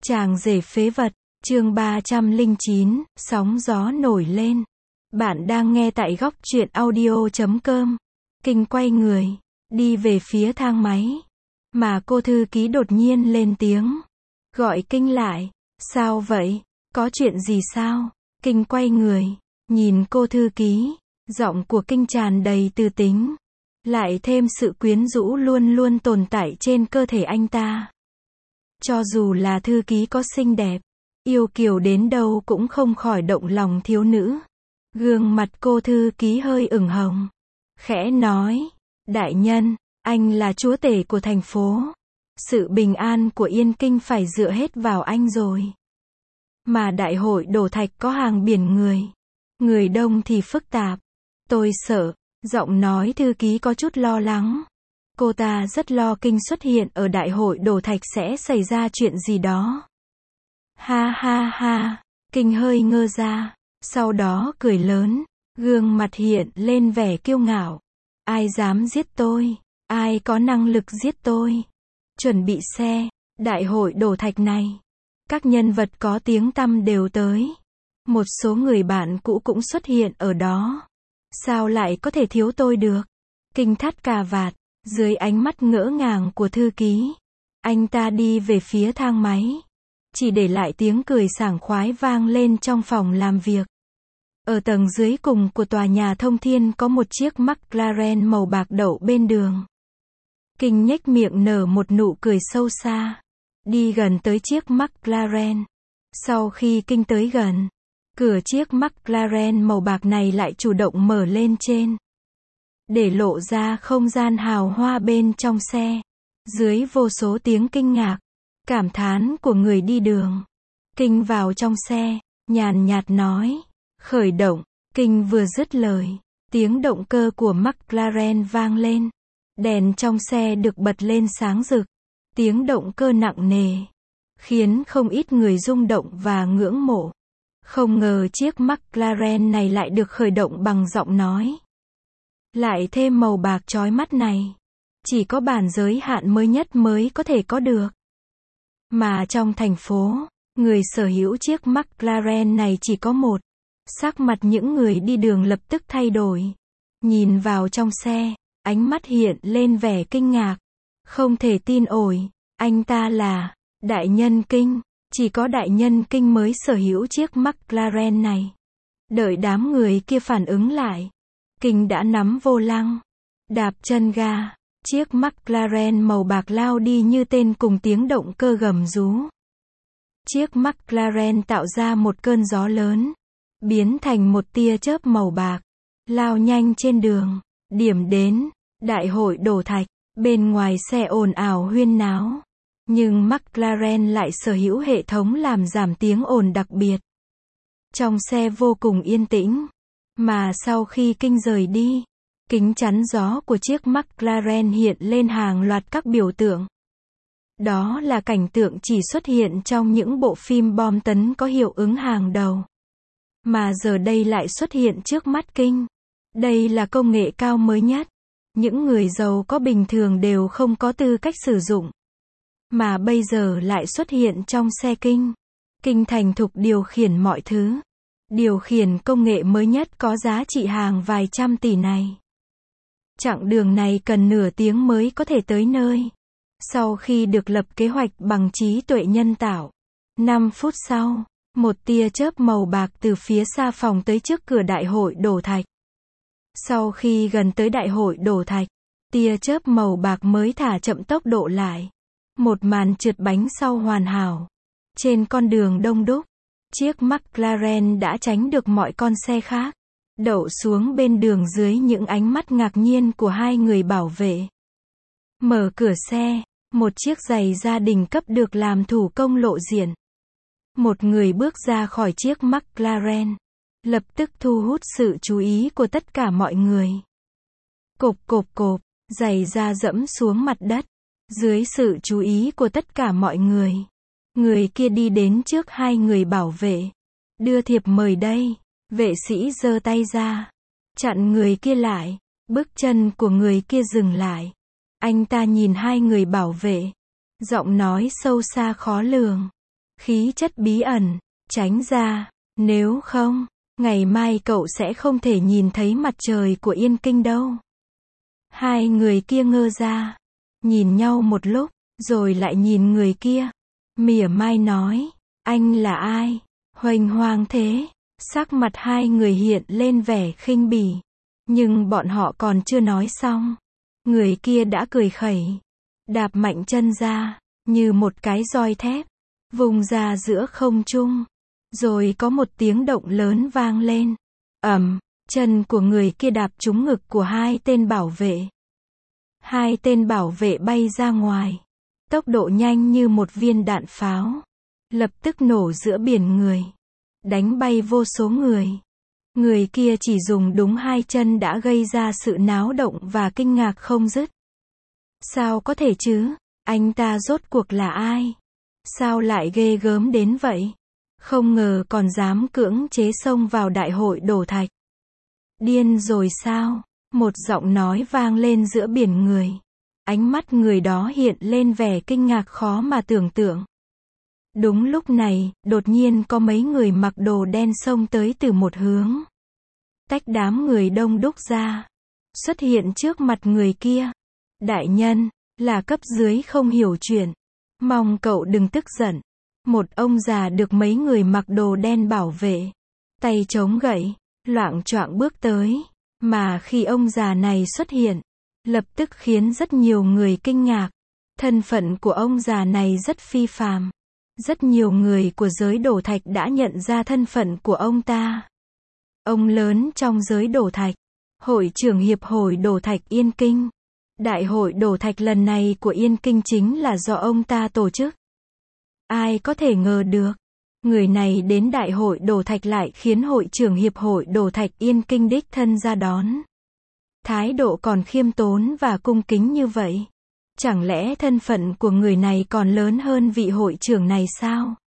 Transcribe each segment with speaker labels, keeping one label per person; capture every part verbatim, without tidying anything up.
Speaker 1: Chàng rể phế vật, chương ba trăm lẻ chín, sóng gió nổi lên. Bạn đang nghe tại góc truyện audio chấm com. Kinh quay người, đi về phía thang máy. Mà cô thư ký đột nhiên lên tiếng. Gọi Kinh lại. Sao vậy? Có chuyện gì sao? Kinh quay người, nhìn cô thư ký. Giọng của Kinh tràn đầy tư tính. Lại thêm sự quyến rũ luôn luôn tồn tại trên cơ thể anh ta. Cho dù là thư ký có xinh đẹp, yêu kiều đến đâu cũng không khỏi động lòng thiếu nữ. Gương mặt cô thư ký hơi ửng hồng. Khẽ nói, đại nhân, anh là chúa tể của thành phố. Sự bình an của Yên Kinh phải dựa hết vào anh rồi. Mà đại hội đổ thạch có hàng biển người. Người đông thì phức tạp. Tôi sợ, giọng nói thư ký có chút lo lắng. Cô ta rất lo Kinh xuất hiện ở đại hội đổ thạch sẽ xảy ra chuyện gì đó. Ha ha ha, Kinh hơi ngơ ra, sau đó cười lớn, gương mặt hiện lên vẻ kiêu ngạo. Ai dám giết tôi? Ai có năng lực giết tôi? Chuẩn bị xe, đại hội đổ thạch này. Các nhân vật có tiếng tăm đều tới. Một số người bạn cũ cũng xuất hiện ở đó. Sao lại có thể thiếu tôi được? Kinh thắt cà vạt. Dưới ánh mắt ngỡ ngàng của thư ký, anh ta đi về phía thang máy. Chỉ để lại tiếng cười sảng khoái vang lên trong phòng làm việc. Ở tầng dưới cùng của tòa nhà Thông Thiên có một chiếc McLaren màu bạc đậu bên đường. Kinh nhếch miệng nở một nụ cười sâu xa. Đi gần tới chiếc McLaren. Sau khi Kinh tới gần, cửa chiếc McLaren màu bạc này lại chủ động mở lên trên. Để lộ ra không gian hào hoa bên trong xe. Dưới vô số tiếng kinh ngạc, cảm thán của người đi đường. Kinh vào trong xe, nhàn nhạt nói. Khởi động. Kinh vừa dứt lời, tiếng động cơ của McLaren vang lên. Đèn trong xe được bật lên sáng rực. Tiếng động cơ nặng nề, khiến không ít người rung động và ngưỡng mộ. Không ngờ chiếc McLaren này lại được khởi động bằng giọng nói. Lại thêm màu bạc chói mắt này. Chỉ có bản giới hạn mới nhất mới có thể có được. Mà trong thành phố, người sở hữu chiếc McLaren này chỉ có một. Sắc mặt những người đi đường lập tức thay đổi. Nhìn vào trong xe, ánh mắt hiện lên vẻ kinh ngạc. Không thể tin ổi, anh ta là đại nhân Kinh. Chỉ có đại nhân Kinh mới sở hữu chiếc McLaren này. Đợi đám người kia phản ứng lại, Kinh đã nắm vô lăng, đạp chân ga, chiếc McLaren màu bạc lao đi như tên cùng tiếng động cơ gầm rú. Chiếc McLaren tạo ra một cơn gió lớn, biến thành một tia chớp màu bạc, lao nhanh trên đường. Điểm đến, đại hội đổ thạch, bên ngoài xe ồn ào huyên náo. Nhưng McLaren lại sở hữu hệ thống làm giảm tiếng ồn đặc biệt. Trong xe vô cùng yên tĩnh. Mà sau khi Kinh rời đi, kính chắn gió của chiếc McLaren hiện lên hàng loạt các biểu tượng. Đó là cảnh tượng chỉ xuất hiện trong những bộ phim bom tấn có hiệu ứng hàng đầu. Mà giờ đây lại xuất hiện trước mắt Kinh. Đây là công nghệ cao mới nhất. Những người giàu có bình thường đều không có tư cách sử dụng. Mà bây giờ lại xuất hiện trong xe Kinh. Kinh thành thục điều khiển mọi thứ. Điều khiển công nghệ mới nhất có giá trị hàng vài trăm tỷ này. Chặng đường này cần nửa tiếng mới có thể tới nơi. Sau khi được lập kế hoạch bằng trí tuệ nhân tạo. năm phút sau, một tia chớp màu bạc từ phía xa phóng tới trước cửa đại hội đổ thạch. Sau khi gần tới đại hội đổ thạch, tia chớp màu bạc mới thả chậm tốc độ lại. Một màn trượt bánh sau hoàn hảo. Trên con đường đông đúc, chiếc McLaren đã tránh được mọi con xe khác. Đậu xuống bên đường dưới những ánh mắt ngạc nhiên của hai người bảo vệ. Mở cửa xe, một chiếc giày gia đình cấp được làm thủ công lộ diện. Một người bước ra khỏi chiếc McLaren, lập tức thu hút sự chú ý của tất cả mọi người. Cộp cộp cộp, giày da dẫm xuống mặt đất. Dưới sự chú ý của tất cả mọi người, người kia đi đến trước hai người bảo vệ. Đưa thiệp mời đây. Vệ sĩ giơ tay ra, chặn người kia lại. Bước chân của người kia dừng lại. Anh ta nhìn hai người bảo vệ, giọng nói sâu xa khó lường. khí chất bí ẩn, tránh ra, nếu không, ngày mai cậu sẽ không thể nhìn thấy mặt trời của Yên Kinh đâu. Hai người kia ngơ ra, nhìn nhau một lúc, rồi lại nhìn người kia, mỉa mai nói, anh là ai, huênh hoang thế, sắc mặt hai người hiện lên vẻ khinh bỉ, nhưng bọn họ còn chưa nói xong, người kia đã cười khẩy, đạp mạnh chân ra, như một cái roi thép, vùng ra giữa không trung, rồi có một tiếng động lớn vang lên, ầm, chân của người kia đạp trúng ngực của hai tên bảo vệ. Hai tên bảo vệ bay ra ngoài, tốc độ nhanh như một viên đạn pháo, lập tức nổ giữa biển người, đánh bay vô số người. Người kia chỉ dùng đúng hai chân đã gây ra sự náo động và kinh ngạc không dứt. Sao có thể chứ? Anh ta rốt cuộc là ai? Sao lại ghê gớm đến vậy? Không ngờ còn dám cưỡng chế xông vào đại hội đổ thạch. Điên rồi sao? Một giọng nói vang lên giữa biển người. Ánh mắt người đó hiện lên vẻ kinh ngạc khó mà tưởng tượng. Đúng lúc này, đột nhiên có mấy người mặc đồ đen xông tới từ một hướng. Tách đám người đông đúc ra, xuất hiện trước mặt người kia. Đại nhân, là cấp dưới không hiểu chuyện. Mong cậu đừng tức giận. Một ông già được mấy người mặc đồ đen bảo vệ, tay chống gậy, loạng choạng bước tới. Mà khi ông già này xuất hiện, lập tức khiến rất nhiều người kinh ngạc. Thân phận của ông già này rất phi phàm. Rất nhiều người của giới đổ thạch đã nhận ra thân phận của ông ta. Ông lớn trong giới đổ thạch, hội trưởng Hiệp hội Đổ thạch Yên Kinh. Đại hội đổ thạch lần này của Yên Kinh chính là do ông ta tổ chức. Ai có thể ngờ được, người này đến đại hội đổ thạch lại khiến hội trưởng Hiệp hội Đổ thạch Yên Kinh đích thân ra đón. Thái độ còn khiêm tốn và cung kính như vậy. Chẳng lẽ thân phận của người này còn lớn hơn vị hội trưởng này sao?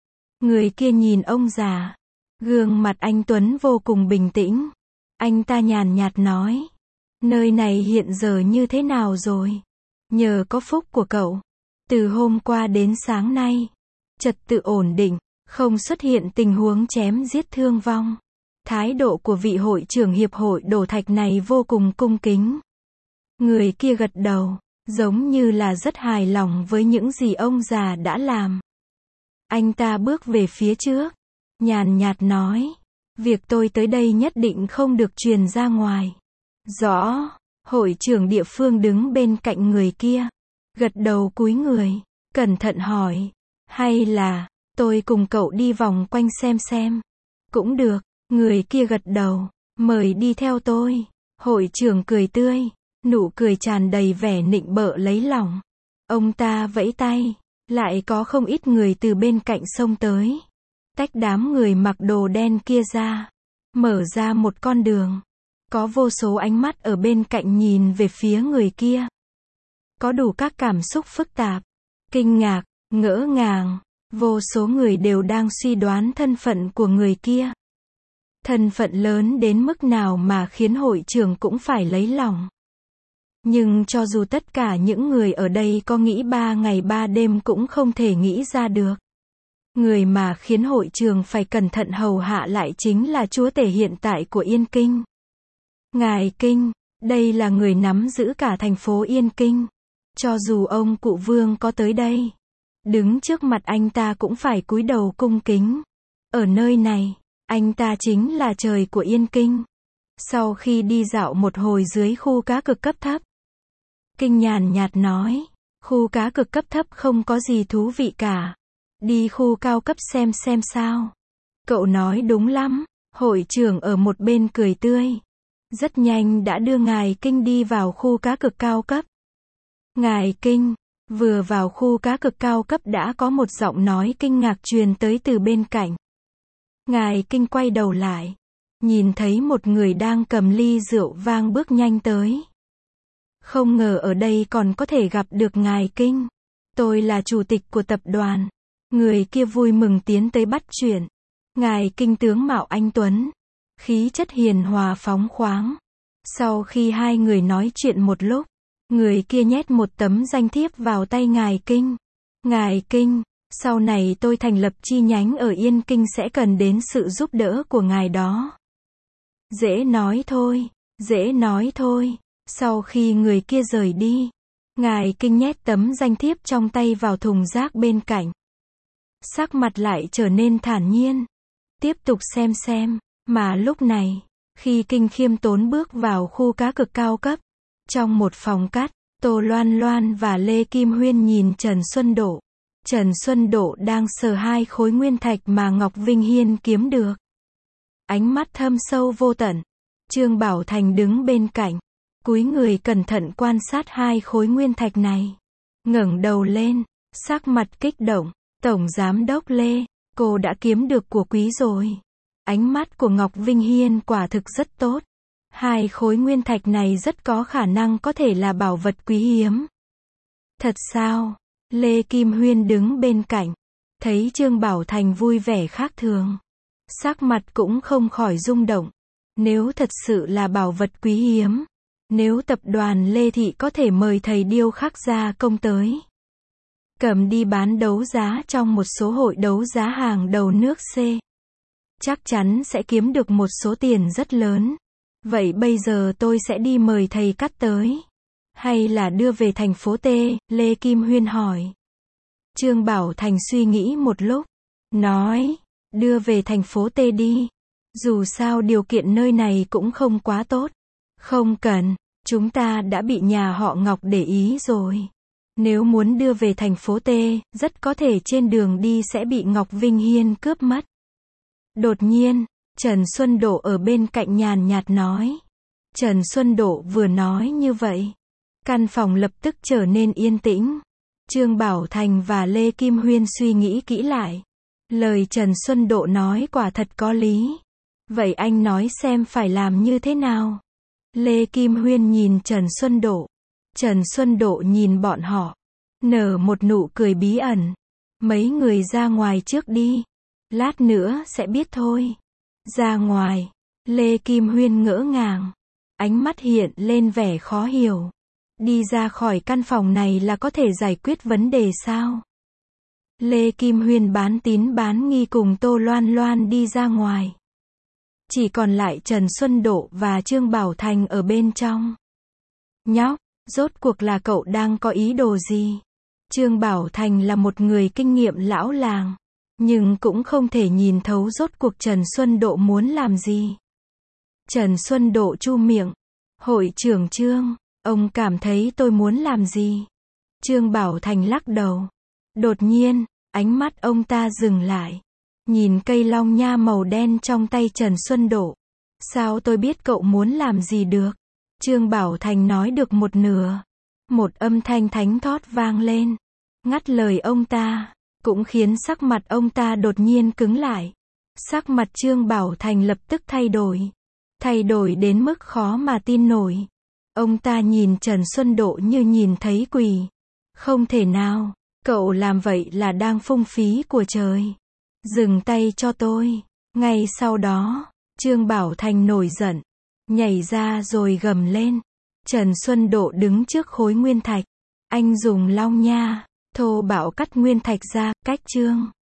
Speaker 1: Người kia nhìn ông già. Gương mặt anh Tuấn vô cùng bình tĩnh. Anh ta nhàn nhạt nói. Nơi này hiện giờ như thế nào rồi? Nhờ có phúc của cậu. Từ hôm qua đến sáng nay, trật tự ổn định, không xuất hiện tình huống chém giết thương vong. Thái độ của vị hội trưởng Hiệp hội Đổ thạch này vô cùng cung kính. Người kia gật đầu, giống như là rất hài lòng với những gì ông già đã làm. Anh ta bước về phía trước, nhàn nhạt nói, việc tôi tới đây nhất định không được truyền ra ngoài. Rõ, hội trưởng địa phương đứng bên cạnh người kia, gật đầu cúi người, cẩn thận hỏi, hay là, tôi cùng cậu đi vòng quanh xem xem. Cũng được, người kia gật đầu, mời đi theo tôi. Hội trưởng cười tươi, nụ cười tràn đầy vẻ nịnh bợ lấy lòng. Ông ta vẫy tay, lại có không ít người từ bên cạnh xông tới. Tách đám người mặc đồ đen kia ra, mở ra một con đường. Có vô số ánh mắt ở bên cạnh nhìn về phía người kia. Có đủ các cảm xúc phức tạp, kinh ngạc, ngỡ ngàng, vô số người đều đang suy đoán thân phận của người kia. Thân phận lớn đến mức nào mà khiến hội trưởng cũng phải lấy lòng. Nhưng cho dù tất cả những người ở đây có nghĩ ba ngày ba đêm cũng không thể nghĩ ra được. Người mà khiến hội trưởng phải cẩn thận hầu hạ lại chính là chúa tể hiện tại của Yên Kinh. Ngài Kinh, đây là người nắm giữ cả thành phố Yên Kinh. Cho dù ông cụ Vương có tới đây, đứng trước mặt anh ta cũng phải cúi đầu cung kính. Ở nơi này, anh ta chính là trời của Yên Kinh. Sau khi đi dạo một hồi dưới khu cá cực cấp thấp, Kinh nhàn nhạt nói, khu cá cực cấp thấp không có gì thú vị cả. Đi khu cao cấp xem xem sao. Cậu nói đúng lắm. Hội trưởng ở một bên cười tươi. Rất nhanh đã đưa ngài Kinh đi vào khu cá cực cao cấp. Ngài Kinh, vừa vào khu cá cực cao cấp đã có một giọng nói kinh ngạc truyền tới từ bên cạnh. Ngài Kinh quay đầu lại, nhìn thấy một người đang cầm ly rượu vang bước nhanh tới. Không ngờ ở đây còn có thể gặp được ngài Kinh. Tôi là chủ tịch của tập đoàn. Người kia vui mừng tiến tới bắt chuyện. Ngài Kinh tướng mạo anh tuấn, khí chất hiền hòa phóng khoáng. Sau khi hai người nói chuyện một lúc, người kia nhét một tấm danh thiếp vào tay ngài Kinh. Ngài Kinh, Sau này tôi thành lập chi nhánh ở Yên Kinh sẽ cần đến sự giúp đỡ của ngài đó. Dễ nói thôi, dễ nói thôi. Sau khi người kia rời đi, ngài Kinh nhét tấm danh thiếp trong tay vào thùng rác bên cạnh. Sắc mặt lại trở nên thản nhiên. Tiếp tục xem xem, mà lúc này, khi Kinh khiêm tốn bước vào khu cá cược cao cấp, trong một phòng cắt, Tô Loan Loan và Lê Kim Huyên nhìn Trần Xuân Độ. Trần Xuân Độ đang sờ hai khối nguyên thạch mà Ngọc Vinh Hiên kiếm được. Ánh mắt thâm sâu vô tận. Trương Bảo Thành đứng bên cạnh, cúi người cẩn thận quan sát hai khối nguyên thạch này. Ngẩng đầu lên, sắc mặt kích động. Tổng Giám đốc Lê, cô đã kiếm được của quý rồi. Ánh mắt của Ngọc Vinh Hiên quả thực rất tốt. Hai khối nguyên thạch này rất có khả năng có thể là bảo vật quý hiếm. Thật sao? Lê Kim Huyên đứng bên cạnh, thấy Trương Bảo Thành vui vẻ khác thường. Sắc mặt cũng không khỏi rung động. Nếu thật sự là bảo vật quý hiếm, nếu tập đoàn Lê Thị có thể mời thầy điêu khắc gia công tới, cầm đi bán đấu giá trong một số hội đấu giá hàng đầu nước C, chắc chắn sẽ kiếm được một số tiền rất lớn. Vậy bây giờ tôi sẽ đi mời thầy cắt tới, hay là đưa về thành phố T? Lê Kim Huyên hỏi. Trương Bảo Thành suy nghĩ một lúc, nói, đưa về thành phố T đi. Dù sao điều kiện nơi này cũng không quá tốt. Không cần, chúng ta đã bị nhà họ Ngọc để ý rồi. Nếu muốn đưa về thành phố T, rất có thể trên đường đi sẽ bị Ngọc Vinh Hiên cướp mất. Đột nhiên, Trần Xuân Độ ở bên cạnh nhàn nhạt nói. Trần Xuân Độ vừa nói như vậy, căn phòng lập tức trở nên yên tĩnh. Trương Bảo Thành và Lê Kim Huyên suy nghĩ kỹ lại. Lời Trần Xuân Độ nói quả thật có lý. Vậy anh nói xem phải làm như thế nào? Lê Kim Huyên nhìn Trần Xuân Độ. Trần Xuân Độ nhìn bọn họ, nở một nụ cười bí ẩn. Mấy người ra ngoài trước đi. Lát nữa sẽ biết thôi. Ra ngoài. Lê Kim Huyên ngỡ ngàng. Ánh mắt hiện lên vẻ khó hiểu. Đi ra khỏi căn phòng này là có thể giải quyết vấn đề sao? Lê Kim Huyên bán tín bán nghi cùng Tô Loan Loan đi ra ngoài. Chỉ còn lại Trần Xuân Độ và Trương Bảo Thành ở bên trong. Nhóc, rốt cuộc là cậu đang có ý đồ gì? Trương Bảo Thành là một người kinh nghiệm lão làng, nhưng cũng không thể nhìn thấu rốt cuộc Trần Xuân Độ muốn làm gì. Trần Xuân Độ chu miệng. Hội trưởng Trương, ông cảm thấy tôi muốn làm gì? Trương Bảo Thành lắc đầu. Đột nhiên, ánh mắt ông ta dừng lại. Nhìn cây long nha màu đen trong tay Trần Xuân Độ. Sao tôi biết cậu muốn làm gì được? Trương Bảo Thành nói được một nửa. Một âm thanh thánh thót vang lên. Ngắt lời ông ta, cũng khiến sắc mặt ông ta đột nhiên cứng lại. Sắc mặt Trương Bảo Thành lập tức thay đổi. Thay đổi đến mức khó mà tin nổi. Ông ta nhìn Trần Xuân Độ như nhìn thấy quỷ. Không thể nào, cậu làm vậy là đang phung phí của trời. Dừng tay cho tôi. Ngay sau đó, Trương Bảo Thành nổi giận, nhảy ra rồi gầm lên. Trần Xuân Độ đứng trước khối nguyên thạch. Anh dùng long nha, thô bạo cắt nguyên thạch ra, cách Trương